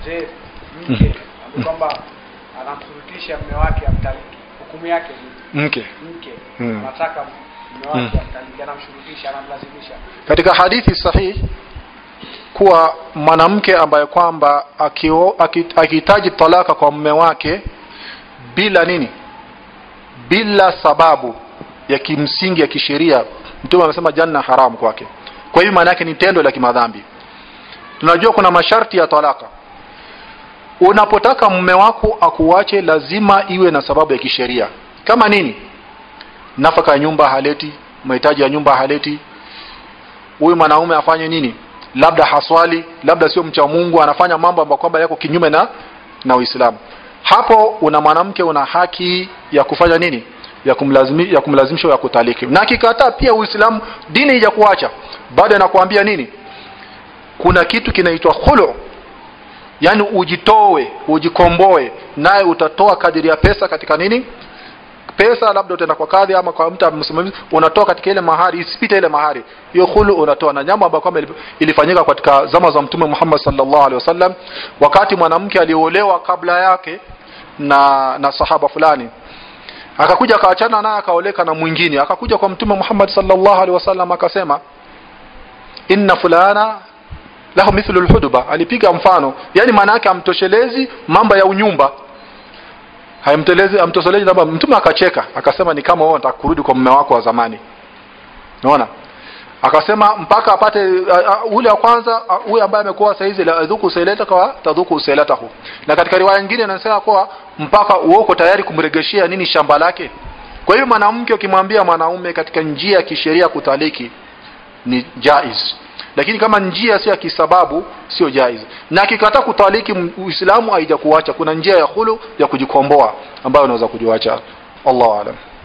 je mke kwamba anamshurutisha mume wake amtaliki, hukumu yake ni mke anataka mume wake amtaliki, anamshurutisha, anamlazimisha? Katika hadithi sahihi kuwa mwanamke ambaye kwamba akihitaji talaka kwa mume wake bila nini, bila sababu ya kimsingi ya kisheria, Mtume amesema janna haram kwake. Kwa hiyo maana yake ni tendo la kimadhambi. Tunajua kuna masharti ya talaka. Unapotaka mume wako akuache lazima iwe na sababu ya kisheria. Kama nini? Nafaka ya nyumba haleti, mahitaji ya nyumba haleti. Huyu mwanaume afanye nini? Labda haswali, labda sio mcha Mungu, anafanya mambo ambayo kwamba yako kinyume na Uislamu. Hapo una mwanamke una haki ya kufanya nini? Ya kumlazimisha ya kutaliki. Na akikataa pia Uislamu dini haija kuacha. Baada anakuambia nini? Kuna kitu kinaitwa khulu. Yaani ujitoe, ujikomboe, naye utatoa kadiri ya pesa katika nini? Pesa labda utaenda kwa kadhi ama kwa mtu msimamizi, unatoa katika ile mahari, isipite ile mahari. Hiyo khulu unatoa. Na jambo ambalo kama ilifanyika katika zama za Mtume Muhammad sallallahu alaihi wasallam, wakati mwanamke aliolewa kabla yake na sahaba fulani, akakuja akaachana naye akaoleka na mwingine, akakuja kwa Mtume Muhammad sallallahu alaihi wasallam akasema inna fulana lahu mithlu alhudba. Alipiga mfano, yani maana yake amtoshelezi mambo ya unyumba, amtoshelezi mambo. Mtume akacheka akasema ni kama wewe unataka kurudi kwa mume wako wa zamani. Unaona? Akasema mpaka apate ule wa kwanza, huyu ambaye amekuwa saizi la adhuku sailata kwa tadhuku sailatahu. Na katika riwaya nyingine anasema kwa mpaka uoko tayari kumregeshia nini shamba lake. Kwa hiyo mwanamke ukimwambia mwanaume katika njia ya kisheria kutaliki ni jaiz, lakini kama njia sio ya kisababu sio jaiz. Na akikataa kutaliki Uislamu haija kuacha, kuna njia ya khulu ya kujikomboa ambayo unaweza kujiacha. Allahu a'lam.